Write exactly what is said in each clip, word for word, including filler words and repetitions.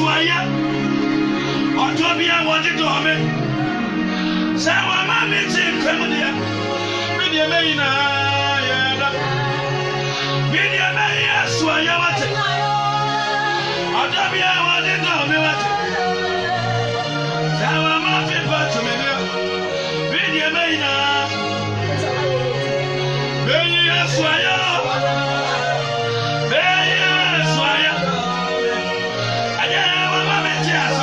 swaya. Otobia wanted to me. Sawa mami tin familia. Media meina ya. Media meina swaya wate. Otobia wanted to me wate. Sawa mami but me. Media meina. Media swaya. Media swaya. Aya wa mami tiasa.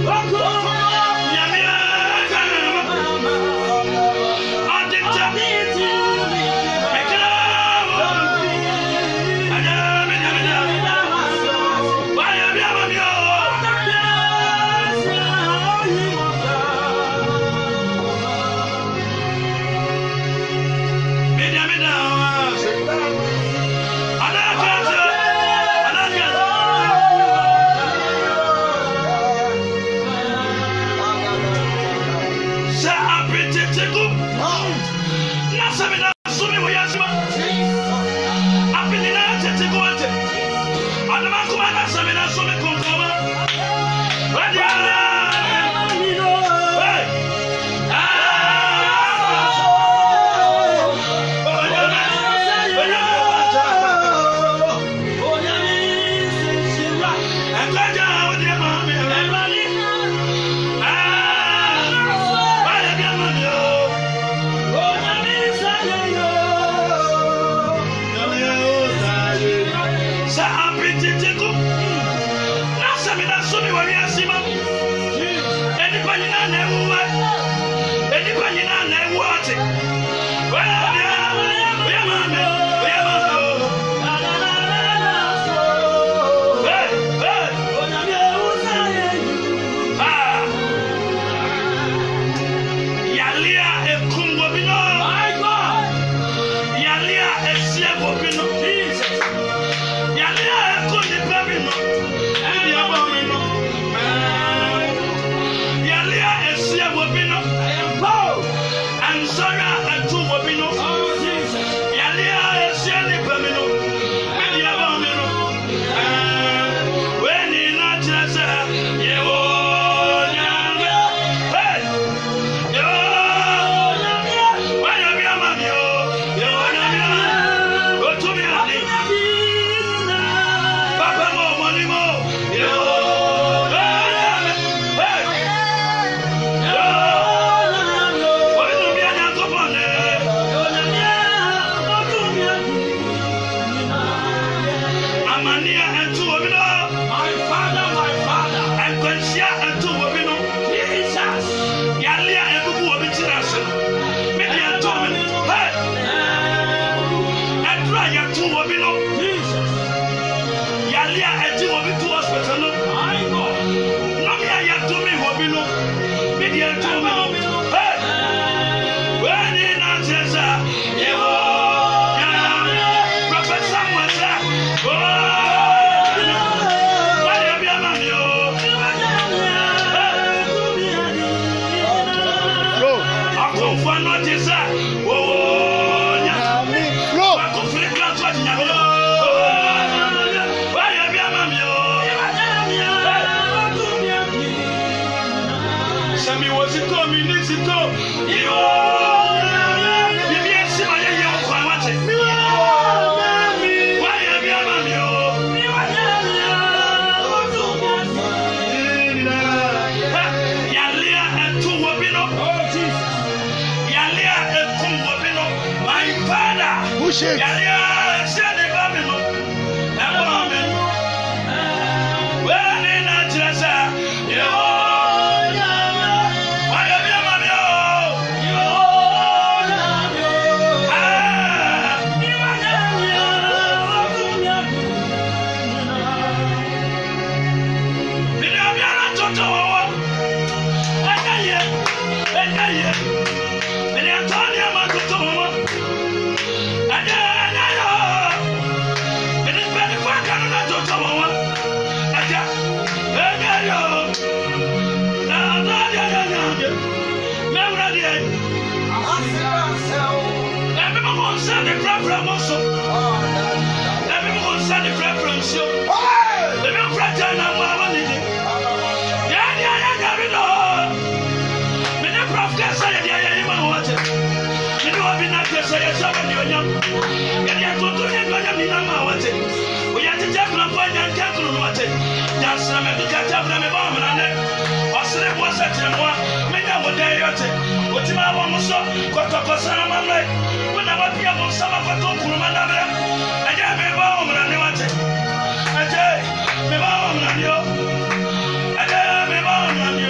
Me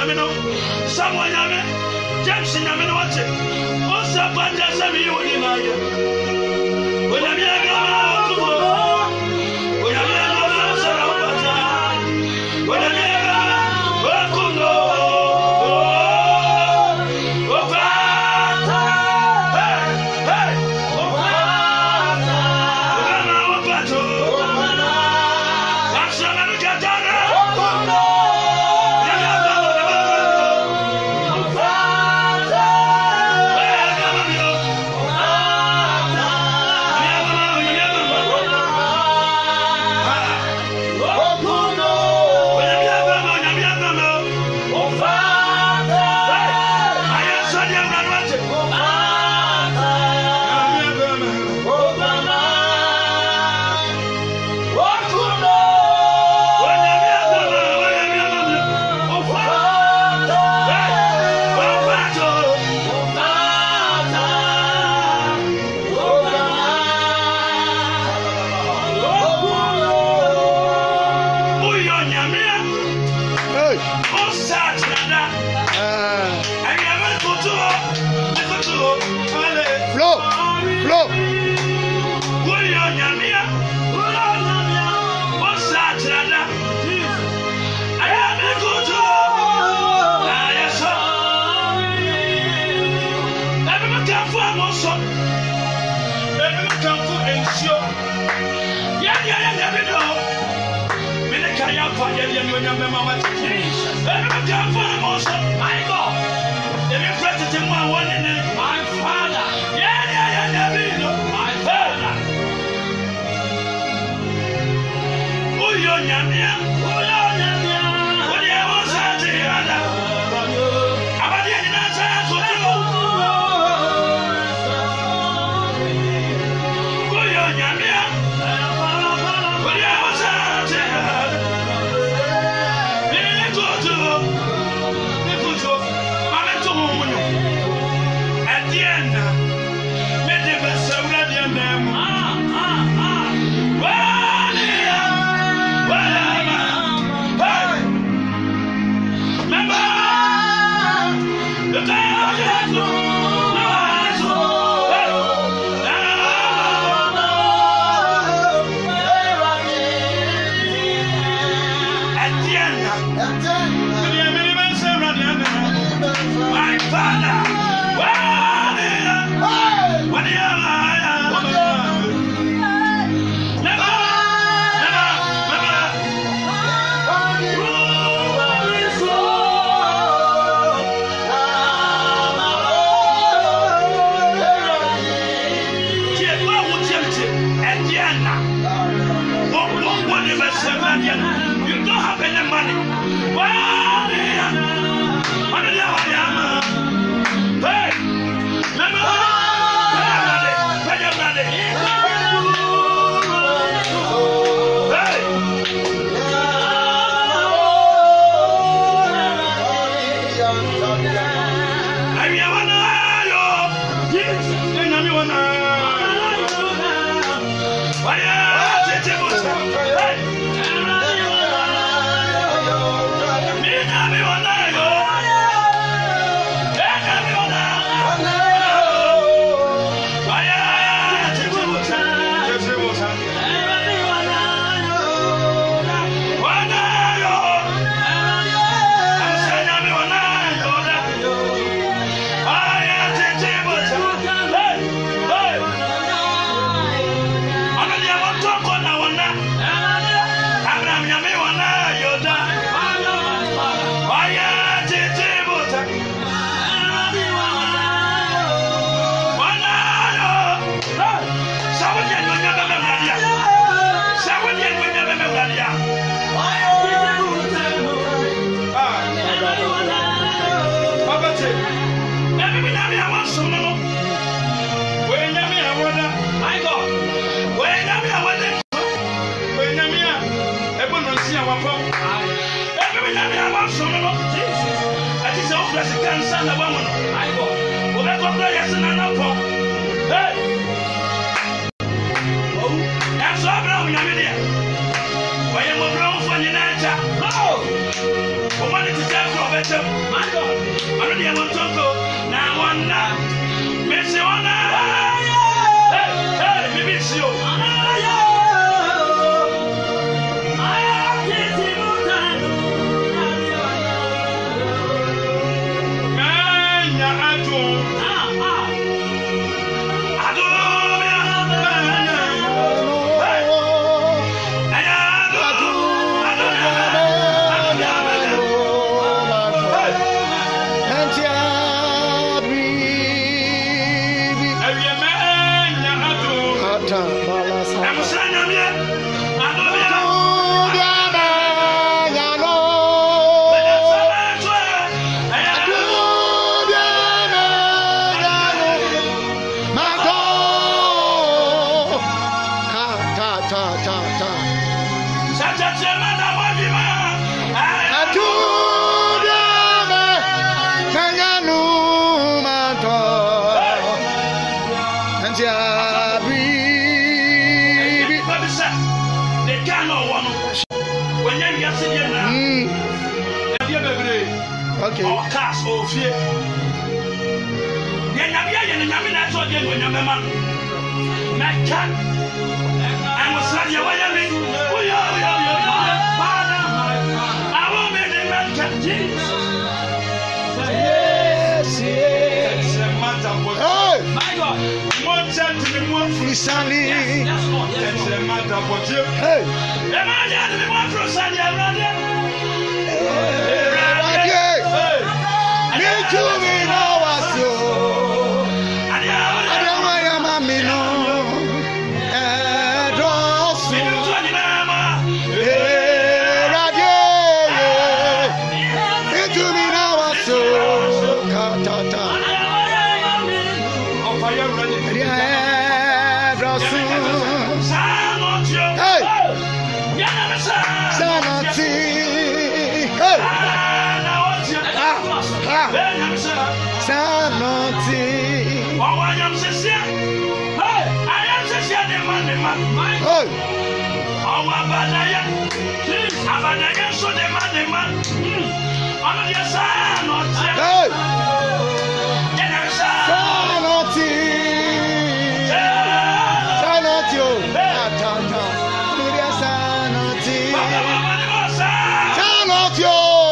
Yamino, someone Yame, James and Yaminoche, also Panja Sami Yunimaya. When I'm young, when I'm young, Sarapata, when I'm young, Bakuno, Opata, hey, hey, Opata, Opata, Opata, Katana, Opata. Flow, flow. My father, yeah, yeah, yeah, yeah, my father. Oh, you're Yamia, oh, you're Yamia, what do you want to say? About the answer to you. Oh, you're Yamia, what do you want to say? Go to, go to, I'm at home. At the end, let the best of the end. Ah, ah, ah. Well, yeah. Well, I'm hey. Remember the day of the zoo. At the end, my father. What do you You don't have any money. Well, what do you Hey, remember? Hey! ta ta ta. Sajachema na wadima. Atuda me nanyanu manto. Antiabi. Babisa. The cano one. When you get in now. Okay. Or cast or fear. The Nabia and the Namina told you when you're my man. My cat. I was like your way. Oh, yeah, yeah, yeah. Father, I will be the man cat. Yes, yes. It's a matter of what. Hey! My God. One time to be more free. Sunny. It's a matter of what you. Hey! Imagine to be more free. Sunny, I'm not there. To me now, I saw. I don't want your mommy no. And also, to me now, I saw. Katata. Hey, Sanati. Hey. Sanoti. Oh, I am sincere. Hey, I am sincere. The man, the man, my Hey. Oh, Abadaya. Abadaya, so the man, the man. I'm the Sanoti. Hey. Sanoti. Sanoti. Atata. Nuria Sanoti. Sanoti.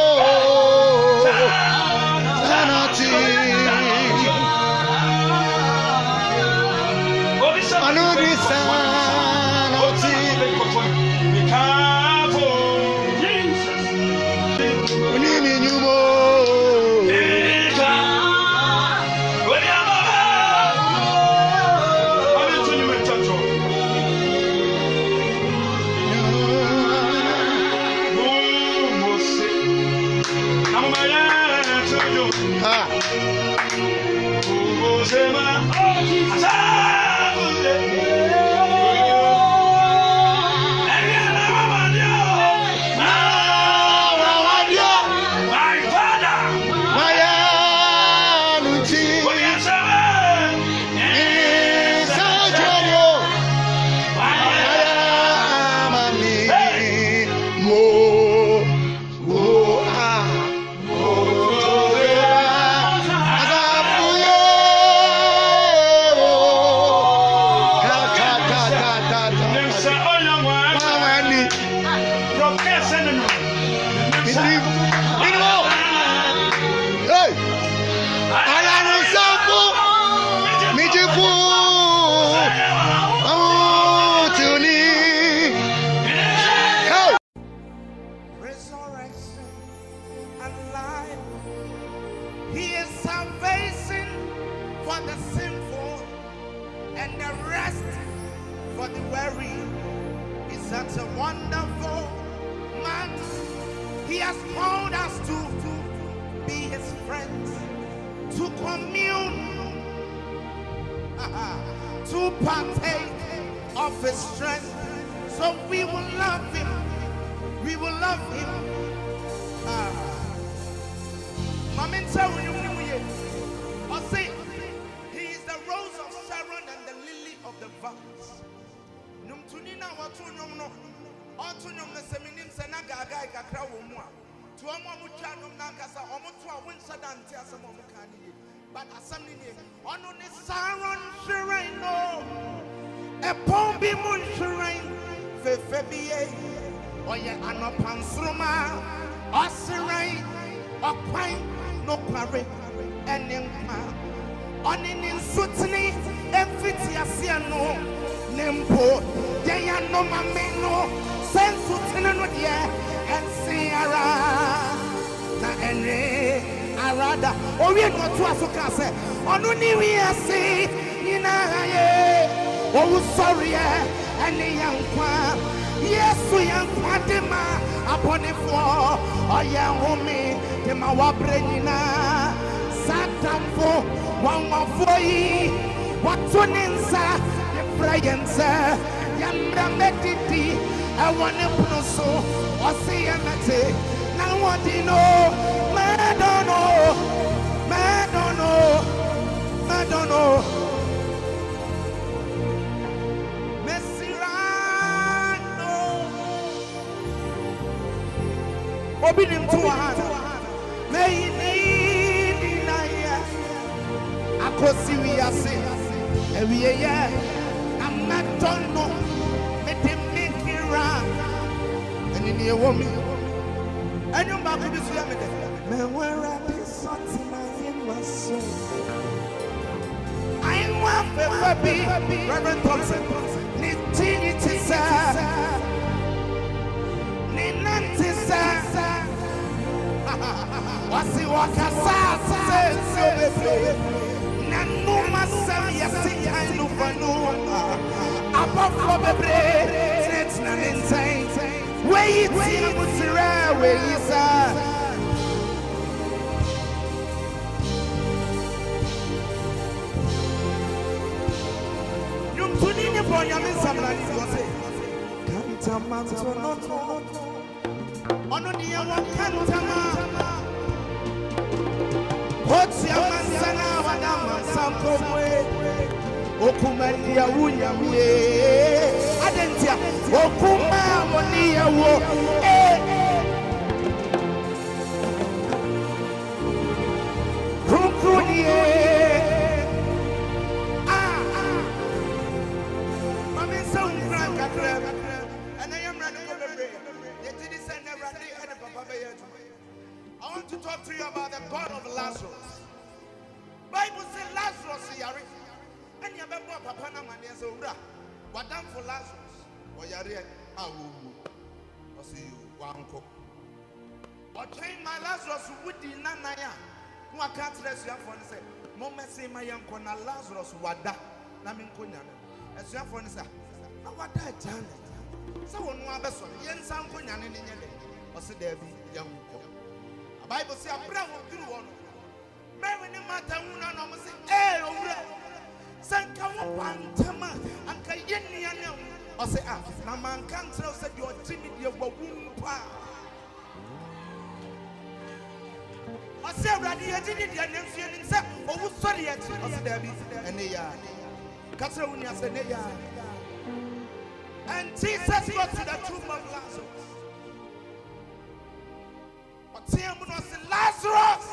But assembly on the Saron Shireno, a pombi munshirain, Fefebie, or ye anopansruma, or sirai, or pine, no quarry, and in on in Sutini, and Fitiasiano, Nempo, Yayano Mameno, San Sutino, and Sierra, na ene. Arada, or we go to Asukase, or no new year say, Ninaye, oh, sorry, and the young qua, yes, we young Quadima, upon the floor, or young homie, the Mawabrenina, Satan for one more for ye, what's one inside the fragrance, Yambra mediti, I want to put so, or see a mate. Now what do you know? Man don't know, man don't know, man don't know. Messirano, Obinim to a hand, may need deny. I could see we are saying, and we are, I'm not don't know, let him make it round, and in your woman. And you might be saying, "Man, where are these songs in my soul?" I want to be Reverend Thompson. Nitty sa, ninanti sa. Wasi wakasa se bebe. Nanuma sam yasi kainu fanu. Abafo bebe, net na nintain. Wait, wait, mutira, wait, sir. Yum tunini boy, I'm in some like you say. Cantaman to not on the one cantama. What's your man, Sana, Madame, some way? Okumalia Wuyawe Adentia Okuma Monia wo eh Kukunie ah ah Mami sound franka krem and I am running over there. Yet it is never day and Papa Beya. I want to talk to you about the God of Lazarus. Bible says Lazarus yari. And you remember Papa Namani as a what done for Lazarus? Or Yari, I will see you, Wanko. Or train my Lazarus with the Nanaya. Who I can't rest your phone and say, Mama say my young con Lazarus, what that? Namin Kunyana. As your phone say, now what that Janet? So one more vessel, Yen Sam Kunyan in the or say there be young. A Bible say, a bravo do one. Mary Mata, no say, eh, Sanka Pantama and Kayenian or say, ah, now man can't tell that you are timid, you were woompa. I say, Raddy, I did it, and then she said, oh, sorry, I said, there be and they are Catalonia said, they are. And Jesus got to the tomb of Lazarus. But Tim was Lazarus,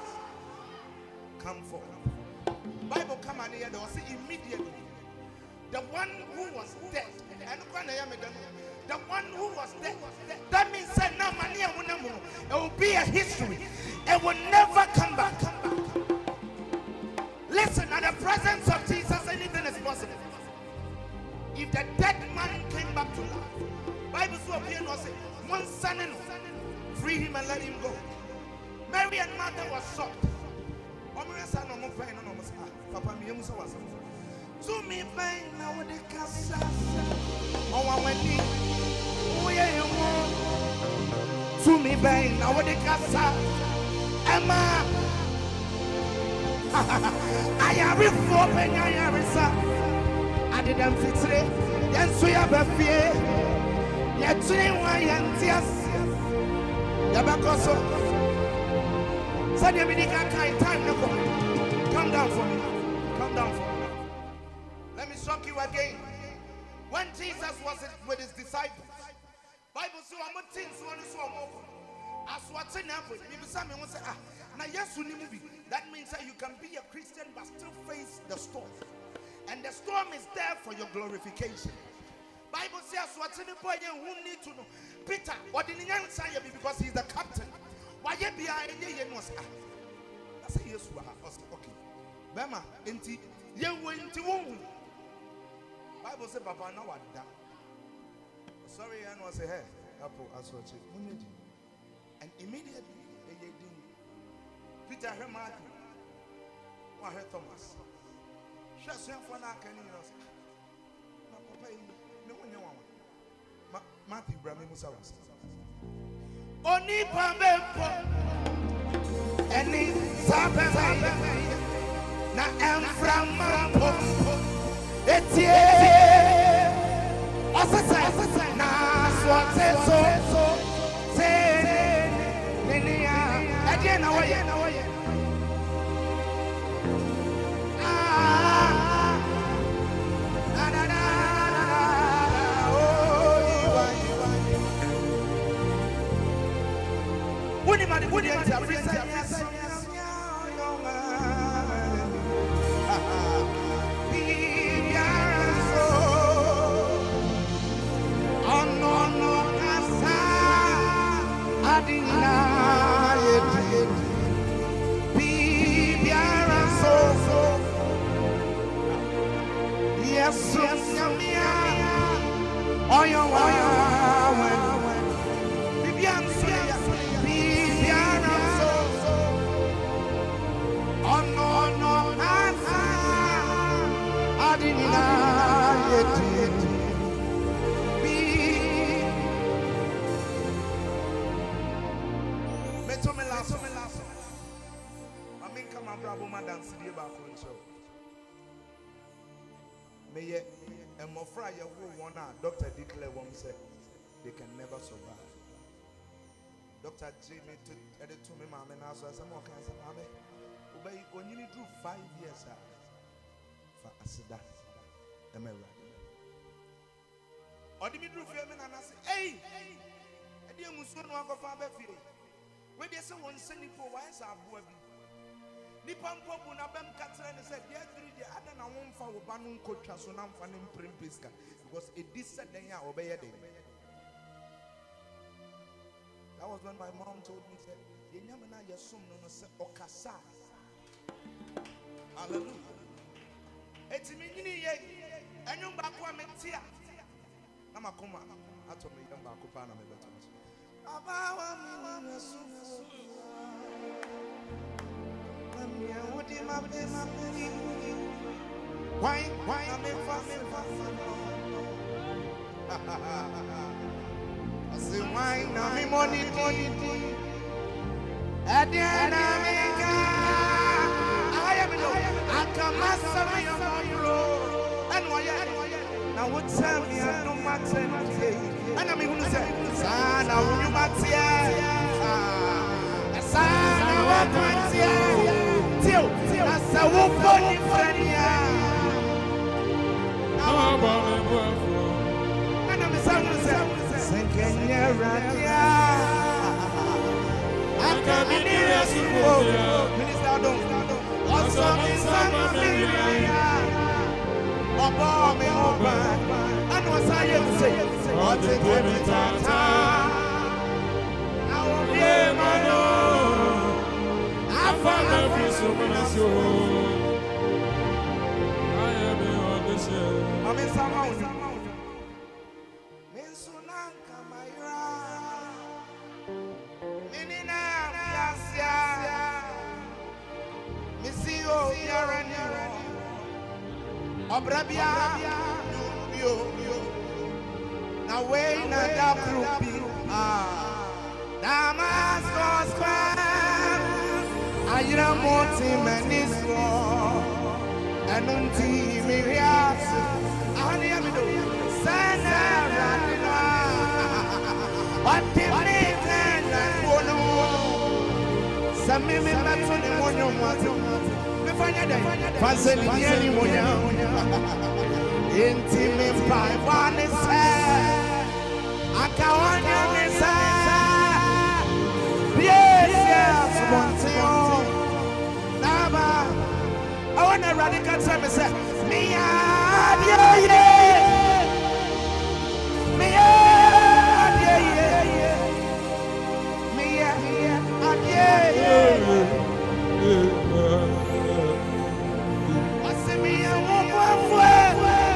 come forth. Bible come and here, they say immediately. The one who was dead, the one who was dead, that means that now it will be a history. It will never come back. Listen, at the presence of Jesus, anything is possible. If the dead man came back to life, Bible so appear and say, one son and free him and let him go. Mary and Martha was shocked. Papa, me was to me, fine now with the casa. Oh, I went in. Oh, yeah, you want to me, fine now with the casa. Emma, I am reforming. I am I didn't fix it. Yes, we have a fear. Yet, why and yes, Yabakoso. Said you need time to come. Come down for me. Come down for me. Let me shock you again. When Jesus was with his disciples, Bible says, "I'm not things one is one more." As what's in heaven, maybe someone will say, "Ah, now yes, you need be." That means that you can be a Christian but still face the storm, and the storm is there for your glorification. Bible says, "What's in the boy who need to know Peter? What did he answer? Because he's the captain. Why you be a ye was ah?" I say yes, okay. Bema, enti ye went to womb. Bible says, "Papa, now what that?" Sorry, I know say, "Hey, Apple, I saw it." And immediately, they did. Peter heard Matthew, or heard Thomas. Just young for now, can you know? Papa, no one know. Matthew, Brahmi Musawas. Oni pamempo, eni sabe na enframampo, etie Oh, you want Bibian Soya, Bibian so. Oh, no, no, I didn't know it. Be Metomela, Somela. I mean, come on, Bravo, Madame Sidia Bakun show. May ye. And my friend, you want Doctor declare one said they can never survive. Doctor Jimmy to edit to me, mama, and I said, "Some more cancer, mama. Obey when you do five years for Asida, am I right?" Or did you do for me? And I said, "Hey, I didn't Musun walk off our baby. Where there's someone sending for why is our boy?" Nipam popu na bem katra and said, "Dear three, the other na one for Banun Kotra, so now for him prim pisca because it did said then ya obey a day." That was when my mom told me, said, "The Yamana Yasum no se Okasa." Hallelujah. It's me, and you back one metia. Namakuma, I told me, young Bakupana, my better. Why, why, I'm in fast. I say, why, now me money, money, at the end of America, I am no, I can master my own and why, now what tell me I don't matter, and I'm going to say, son, I will you matter, son, I will matter. That's a woman in Frania. And I'm saying, Kenya Radia. I can't be near you. Minister, don't. Also, Miss Samaria. Above me, over. And what's I am saying? What's it going to be? I will be my own. Father, please open us your I am on this year. I'm in Samau. Mensunanka Mayra. Minina Yasia. Missio Yarani. Obrabia. Yo, yo. Now, way na Dabrupi. Ah. Damascus Square. I am wanting many small and until me react. I am no Sana. What did me then? Some men not to the one you want. Passing anyone intimate by one is I can't yes, yes, one thing. I want a radical time to say, me, yeah, yeah, me, yeah, yeah, me, yeah, yeah. I say, me, I won't walk away.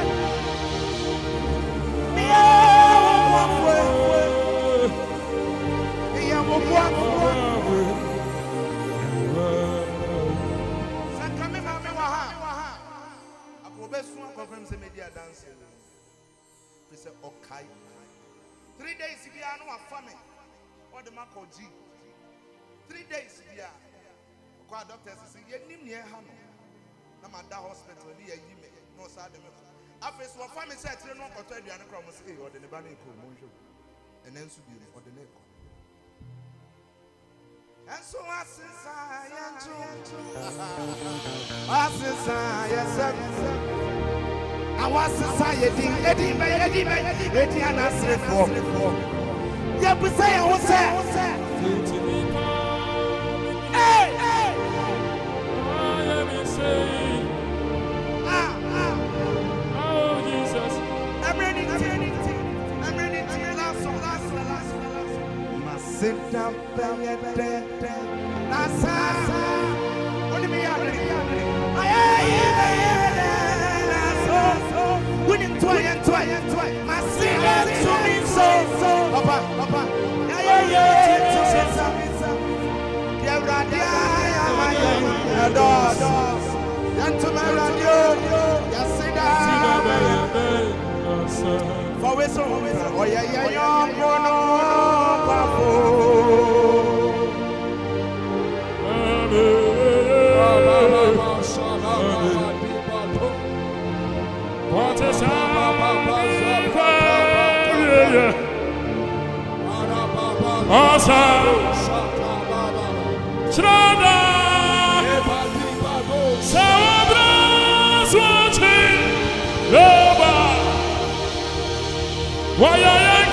Me, I won't walk away. Me, I won't walk away. Media dancing. We say okay. Three days we are no family. What the man called G. Three days we are. Kwa doctors say ye nim ye ha no. Na ma da hospital ni ye yime. No sa dem. After so family say three no koto aduane kro mo say o de ne ba na eko mo nhwo. Enen su bi o de ne eko. And so I since I am I since I am I was society, Eddie, Eddie, Eddie, Eddie, and I said, for. Yeah, we say, I was there. sit down, bang, bang, bang. Nasa, what do you mean? Winning twice and twice and twice. My singer to me so so. Papa, papa. Yeah, yeah, yeah. Yeah, radio. Yeah, doors. Gentlemen, radio. Yeah, sit down. For we so. Oh yeah, yeah, yeah. Mono, papa. What is awesome. Strada. Sabras watching. Why